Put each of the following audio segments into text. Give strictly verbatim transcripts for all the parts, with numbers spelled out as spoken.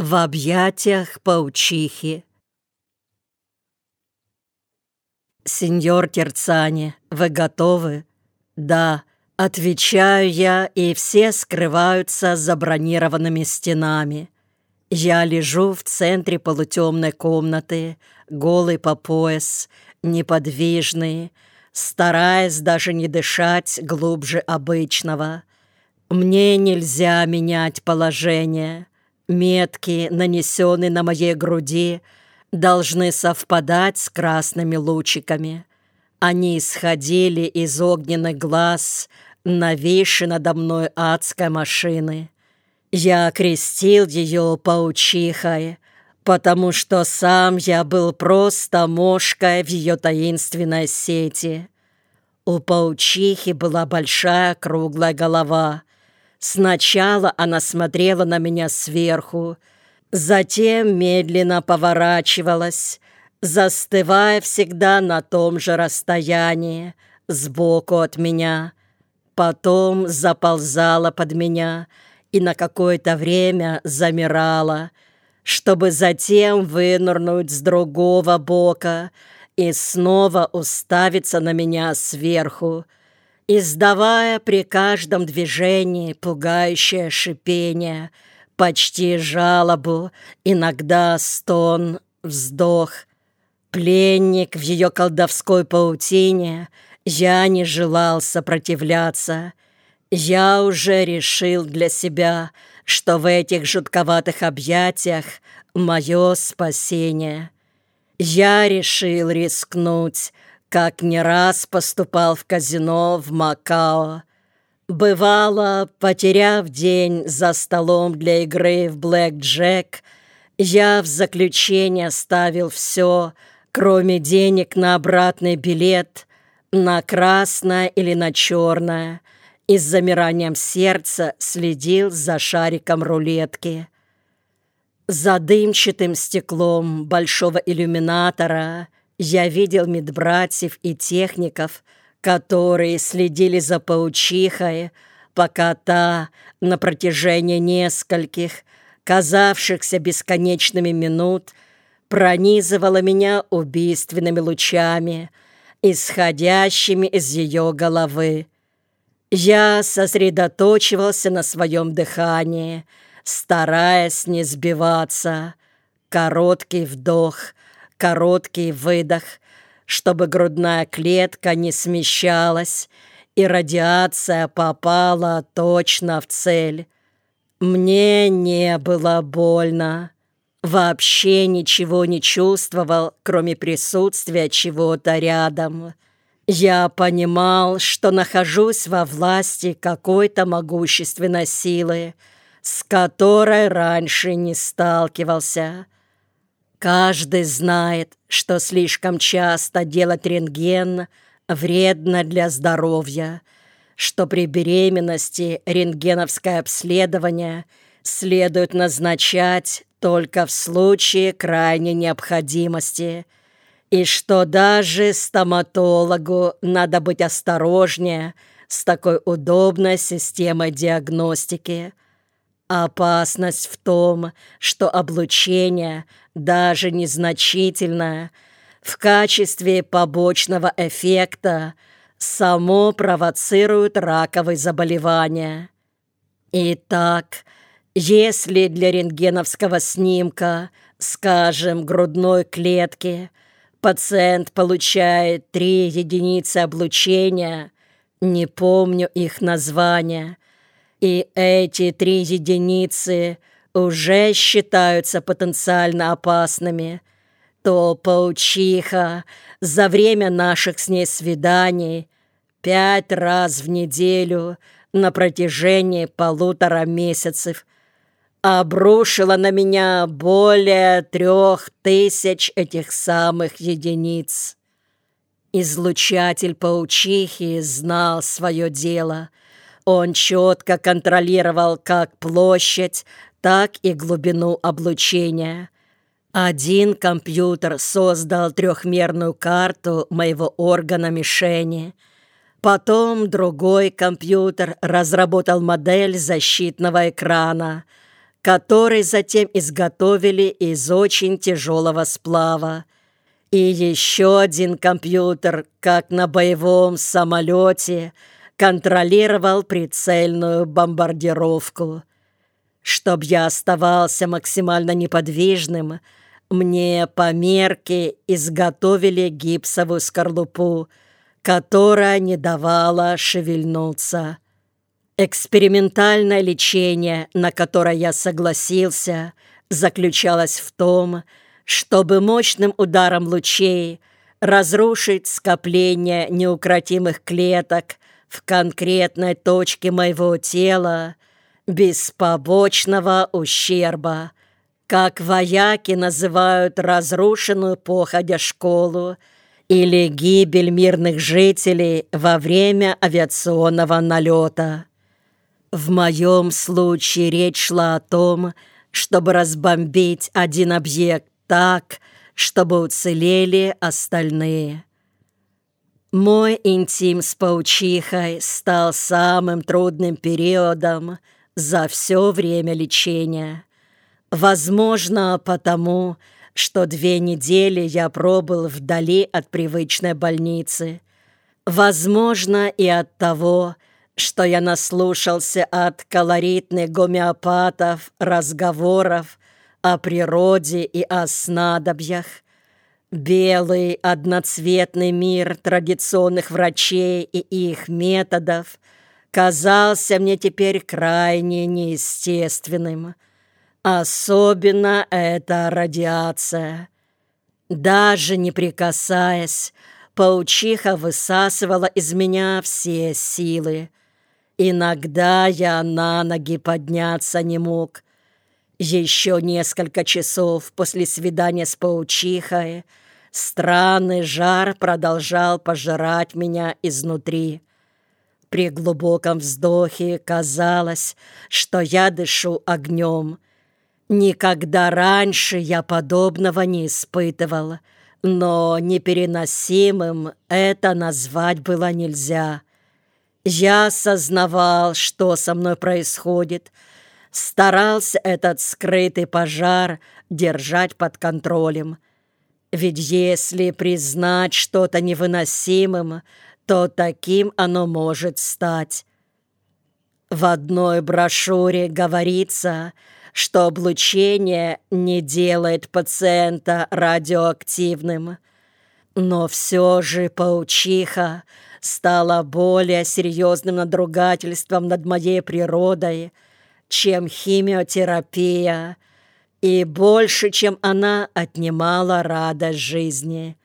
В объятиях паучихи. «Сеньор Терцани, вы готовы?» «Да», — отвечаю я, и все скрываются за бронированными стенами. Я лежу в центре полутемной комнаты, голый по пояс, неподвижный, стараясь даже не дышать глубже обычного. Мне нельзя менять положение. Метки, нанесенные на моей груди, должны совпадать с красными лучиками. Они исходили из огненных глаз нависшей надо мной адской машины. Я окрестил ее паучихой, потому что сам я был просто мошкой в ее таинственной сети. У паучихи была большая круглая голова. Сначала она смотрела на меня сверху, затем медленно поворачивалась, застывая всегда на том же расстоянии, сбоку от меня. Потом заползала под меня и на какое-то время замирала, чтобы затем вынырнуть с другого бока и снова уставиться на меня сверху, издавая при каждом движении пугающее шипение, почти жалобу, иногда стон, вздох. Пленник в ее колдовской паутине, я не желал сопротивляться. Я уже решил для себя, что в этих жутковатых объятиях мое спасение. Я решил рискнуть, как не раз поступал в казино в Макао. Бывало, потеряв день за столом для игры в блэк-джек, я в заключение ставил все, кроме денег на обратный билет, на красное или на черное, и с замиранием сердца следил за шариком рулетки. За дымчатым стеклом большого иллюминатора я видел медбратьев и техников, которые следили за паучихой, пока та на протяжении нескольких, казавшихся бесконечными минут, пронизывала меня убийственными лучами, исходящими из ее головы. Я сосредоточивался на своем дыхании, стараясь не сбиваться. Короткий вдох, короткий выдох, чтобы грудная клетка не смещалась и радиация попала точно в цель. Мне не было больно. Вообще ничего не чувствовал, кроме присутствия чего-то рядом. Я понимал, что нахожусь во власти какой-то могущественной силы, с которой раньше не сталкивался. Каждый знает, что слишком часто делать рентген вредно для здоровья, что при беременности рентгеновское обследование следует назначать только в случае крайней необходимости, и что даже стоматологу надо быть осторожнее с такой удобной системой диагностики. Опасность в том, что облучение, даже незначительное, в качестве побочного эффекта само провоцирует раковые заболевания. Итак, если для рентгеновского снимка, скажем, грудной клетки, пациент получает три единицы облучения, не помню их названия, и эти три единицы уже считаются потенциально опасными, то паучиха за время наших с ней свиданий пять раз в неделю на протяжении полутора месяцев обрушила на меня более трех тысяч этих самых единиц. Излучатель паучихи знал свое дело. Он четко контролировал как площадь, так и глубину облучения. Один компьютер создал трехмерную карту моего органа-мишени. Потом другой компьютер разработал модель защитного экрана, который затем изготовили из очень тяжелого сплава. И еще один компьютер, как на боевом самолете, контролировал прицельную бомбардировку. Чтоб я оставался максимально неподвижным, мне по мерке изготовили гипсовую скорлупу, которая не давала шевельнуться. Экспериментальное лечение, на которое я согласился, заключалось в том, чтобы мощным ударом лучей разрушить скопление неукротимых клеток в конкретной точке моего тела без побочного ущерба, как вояки называют разрушенную походя школу или гибель мирных жителей во время авиационного налета. В моем случае речь шла о том, чтобы разбомбить один объект так, чтобы уцелели остальные. Мой интим с паучихой стал самым трудным периодом за все время лечения. Возможно, потому, что две недели я пробыл вдали от привычной больницы. Возможно, и от того, что я наслушался от колоритных гомеопатов разговоров о природе и о снадобьях. Белый одноцветный мир традиционных врачей и их методов казался мне теперь крайне неестественным. Особенно эта радиация. Даже не прикасаясь, паучиха высасывала из меня все силы. Иногда я на ноги подняться не мог. Еще несколько часов после свидания с паучихой странный жар продолжал пожирать меня изнутри. При глубоком вздохе казалось, что я дышу огнем. Никогда раньше я подобного не испытывал, но непереносимым это назвать было нельзя. Я осознавал, что со мной происходит, старался этот скрытый пожар держать под контролем. Ведь если признать что-то невыносимым, то таким оно может стать. В одной брошюре говорится, что облучение не делает пациента радиоактивным. Но все же паучиха стала более серьезным надругательством над моей природой, чем химиотерапия, и больше, чем она отнимала радость жизни.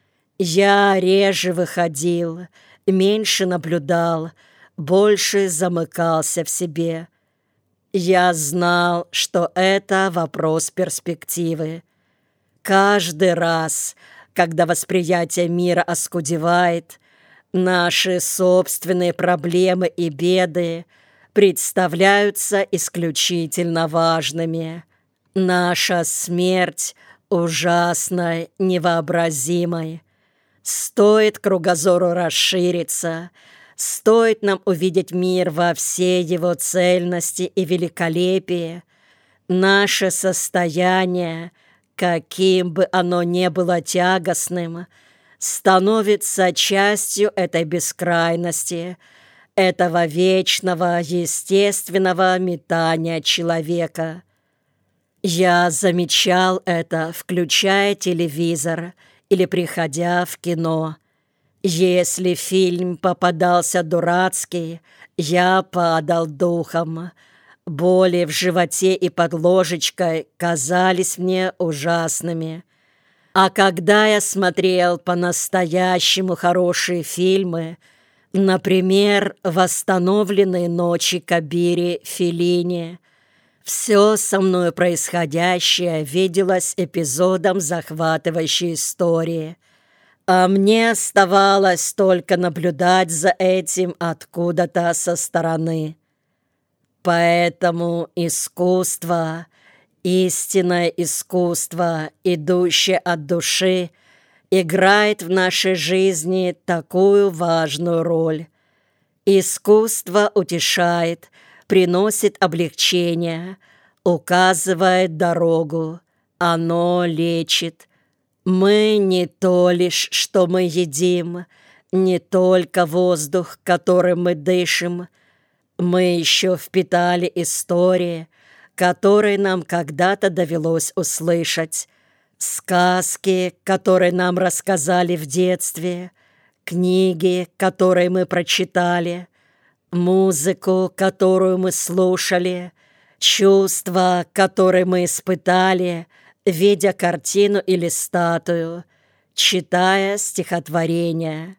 Я реже выходил, меньше наблюдал, больше замыкался в себе. Я знал, что это вопрос перспективы. Каждый раз, когда восприятие мира оскудевает, наши собственные проблемы и беды представляются исключительно важными. Наша смерть ужасной, невообразимой. Стоит кругозору расшириться, стоит нам увидеть мир во всей его цельности и великолепии, наше состояние, каким бы оно ни было тягостным, становится частью этой бескрайности, этого вечного естественного метания человека. Я замечал это, включая телевизор или приходя в кино. Если фильм попадался дурацкий, я падал духом. Боли в животе и под ложечкой казались мне ужасными. А когда я смотрел по-настоящему хорошие фильмы, например, «Восстановленные ночи» Кабири Феллини, все со мной происходящее виделось эпизодом захватывающей истории, а мне оставалось только наблюдать за этим откуда-то со стороны. Поэтому искусство, истинное искусство, идущее от души, играет в нашей жизни такую важную роль. Искусство утешает, приносит облегчение, указывает дорогу, оно лечит. Мы не то лишь, что мы едим, не только воздух, которым мы дышим. Мы еще впитали истории, которые нам когда-то довелось услышать, сказки, которые нам рассказали в детстве, книги, которые мы прочитали, музыку, которую мы слушали, чувства, которые мы испытали, видя картину или статую, читая стихотворение.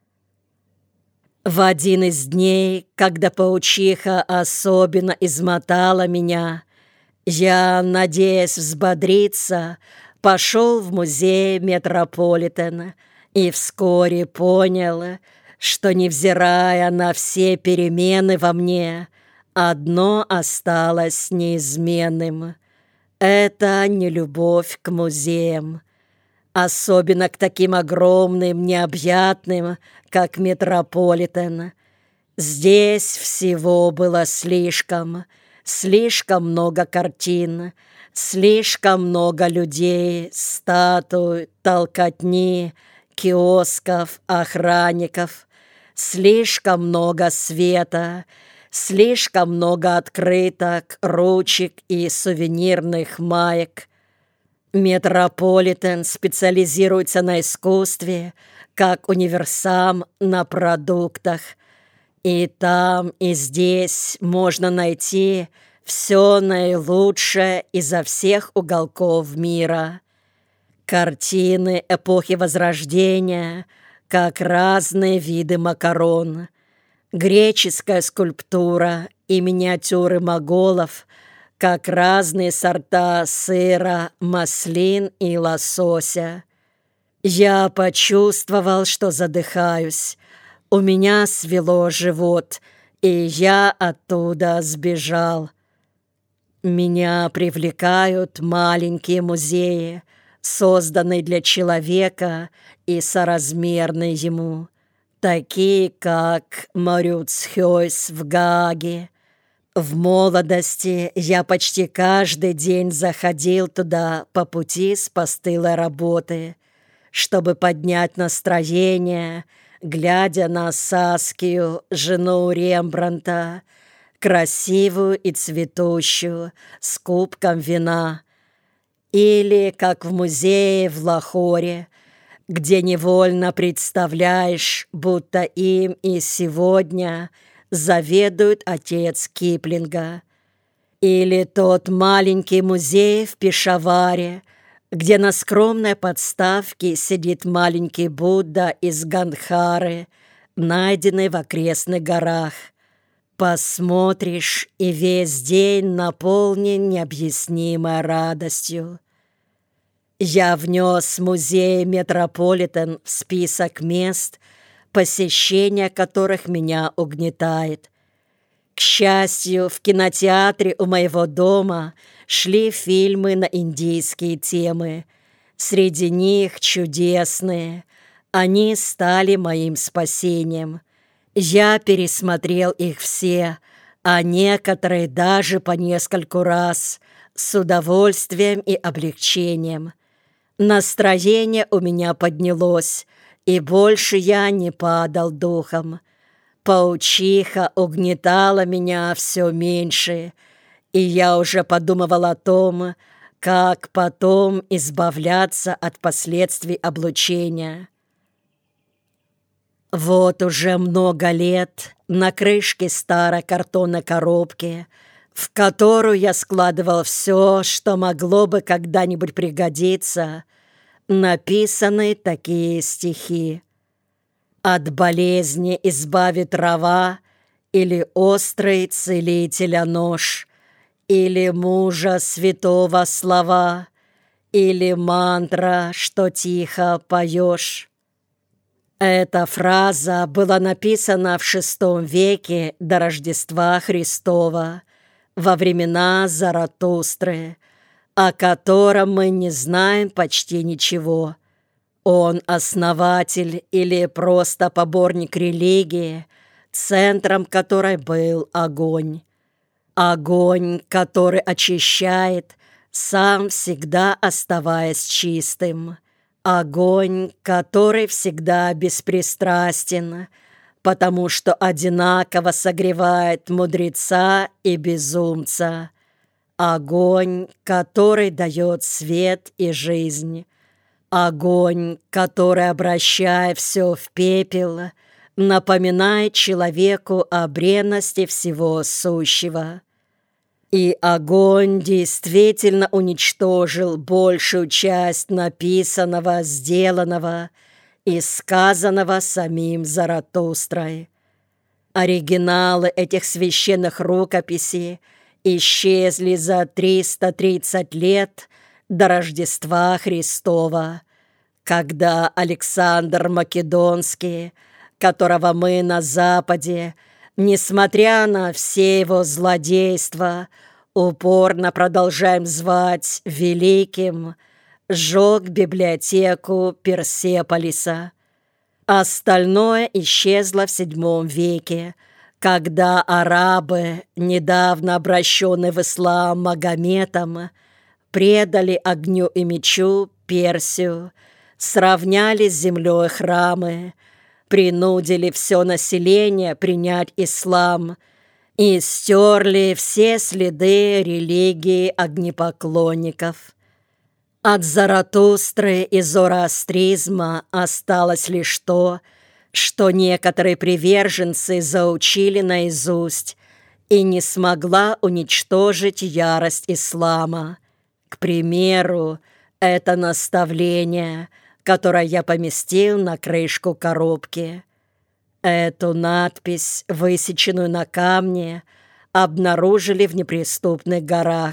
В один из дней, когда паучиха особенно измотала меня, я, надеясь взбодриться, пошел в музей Метрополитен и вскоре понял, что, невзирая на все перемены во мне, одно осталось неизменным. Это нелюбовь к музеям, особенно к таким огромным, необъятным, как Метрополитен. Здесь всего было слишком, слишком много картин, слишком много людей, статуй, толкотни, киосков, охранников, слишком много света, слишком много открыток, ручек и сувенирных маек. Метрополитен специализируется на искусстве, как универсам на продуктах. И там, и здесь можно найти все наилучшее изо всех уголков мира. Картины эпохи Возрождения, как разные виды макарон, греческая скульптура и миниатюры моголов, как разные сорта сыра, маслин и лосося. Я почувствовал, что задыхаюсь. У меня свело живот, и я оттуда сбежал. Меня привлекают маленькие музеи, созданные для человека и соразмерные ему, такие как Маурitsхёйс в Гааге. В молодости я почти каждый день заходил туда по пути с постылой работы, чтобы поднять настроение, глядя на Саскию, жену Рембрандта, красивую и цветущую, с кубком вина. Или как в музее в Лахоре, где невольно представляешь, будто им и сегодня заведует отец Киплинга. Или тот маленький музей в Пешаваре, где на скромной подставке сидит маленький Будда из Гандхары, найденный в окрестных горах. Посмотришь, и весь день наполнен необъяснимой радостью. Я внес музей Метрополитен в список мест, посещение которых меня угнетает. К счастью, в кинотеатре у моего дома шли фильмы на индийские темы. Среди них чудесные. Они стали моим спасением. Я пересмотрел их все, а некоторые даже по нескольку раз, с удовольствием и облегчением. Настроение у меня поднялось, и больше я не падал духом. Паучиха угнетала меня все меньше, и я уже подумывал о том, как потом избавляться от последствий облучения. Вот уже много лет на крышке старой картонной коробки, в которую я складывал все, что могло бы когда-нибудь пригодиться, написаны такие стихи. «От болезни избавит трава, или острый целителя нож, или мужа святого слова, или мантра, что тихо поешь». Эта фраза была написана в шестом веке до Рождества Христова, во времена Заратустры, о котором мы не знаем почти ничего. Он основатель или просто поборник религии, центром которой был огонь. Огонь, который очищает, сам всегда оставаясь чистым. Огонь, который всегда беспристрастен, потому что одинаково согревает мудреца и безумца. Огонь, который дает свет и жизнь. Огонь, который, обращая все в пепел, напоминает человеку о бренности всего сущего. И огонь действительно уничтожил большую часть написанного, сделанного и сказанного самим Заратустрой. Оригиналы этих священных рукописей исчезли за триста тридцать лет до Рождества Христова, когда Александр Македонский, которого мы на Западе, несмотря на все его злодейства, упорно продолжаем звать великим, сжег библиотеку Персеполиса. Остальное исчезло в седьмом веке, когда арабы, недавно обращенные в ислам Магометом, предали огню и мечу Персию, сравняли с землей храмы, принудили все население принять ислам и стерли все следы религии огнепоклонников. От Заратустры и зороастризма осталось лишь то, что некоторые приверженцы заучили наизусть, и не смогла уничтожить ярость ислама. К примеру, это наставление, которое я поместил на крышку коробки. Эту надпись, высеченную на камне, обнаружили в неприступных горах.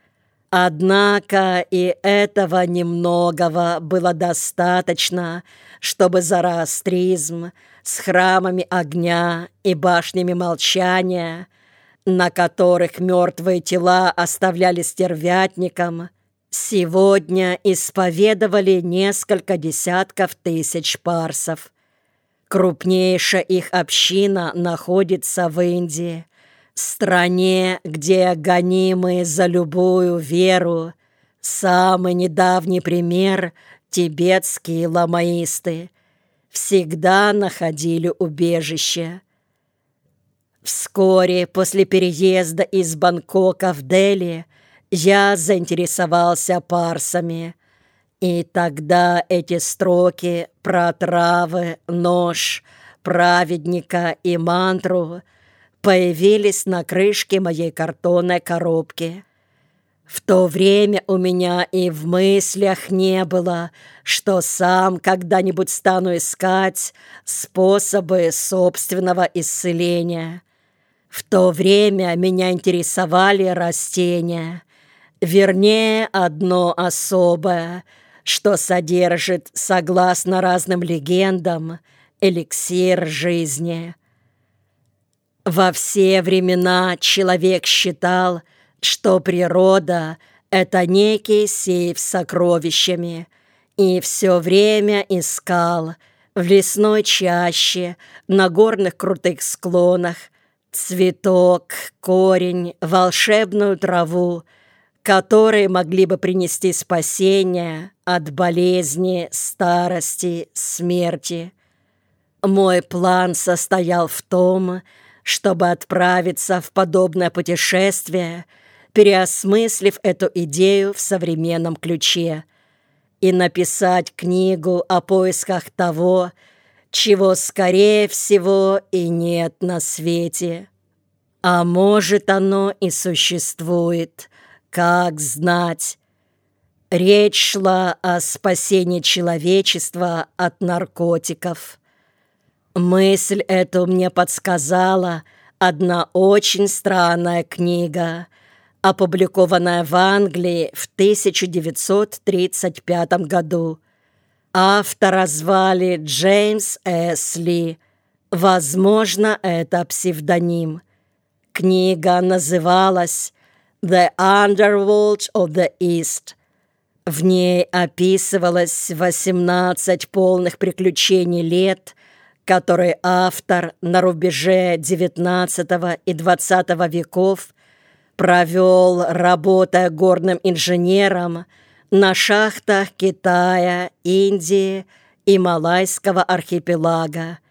Однако и этого немногого было достаточно, чтобы зороастризм с храмами огня и башнями молчания, на которых мертвые тела оставляли стервятникам, сегодня исповедовали несколько десятков тысяч парсов. Крупнейшая их община находится в Индии, стране, где гонимые за любую веру. Самый недавний пример — тибетские ламаисты всегда находили убежище. Вскоре после переезда из Бангкока в Дели я заинтересовался парсами, и тогда эти строки про травы, нож, праведника и мантру появились на крышке моей картонной коробки. В то время у меня и в мыслях не было, что сам когда-нибудь стану искать способы собственного исцеления. В то время меня интересовали растения, вернее, одно особое, что содержит, согласно разным легендам, эликсир жизни. Во все времена человек считал, что природа — это некий сейф с сокровищами, и все время искал в лесной чаще, на горных крутых склонах цветок, корень, волшебную траву, которые могли бы принести спасение от болезни, старости, смерти. Мой план состоял в том, чтобы отправиться в подобное путешествие, переосмыслив эту идею в современном ключе, и написать книгу о поисках того, чего, скорее всего, и нет на свете. А может, оно и существует, как знать. Речь шла о спасении человечества от наркотиков. Мысль эту мне подсказала одна очень странная книга, опубликованная в Англии в тысяча девятьсот тридцать пятом году. Автора звали Джеймс С. Ли. Возможно, это псевдоним. Книга называлась «The Underworld of the East». В ней описывалось восемнадцать полных приключений лет, которые автор на рубеже девятнадцатого и двадцатого веков провел, работая горным инженером на шахтах Китая, Индии и Малайского архипелага.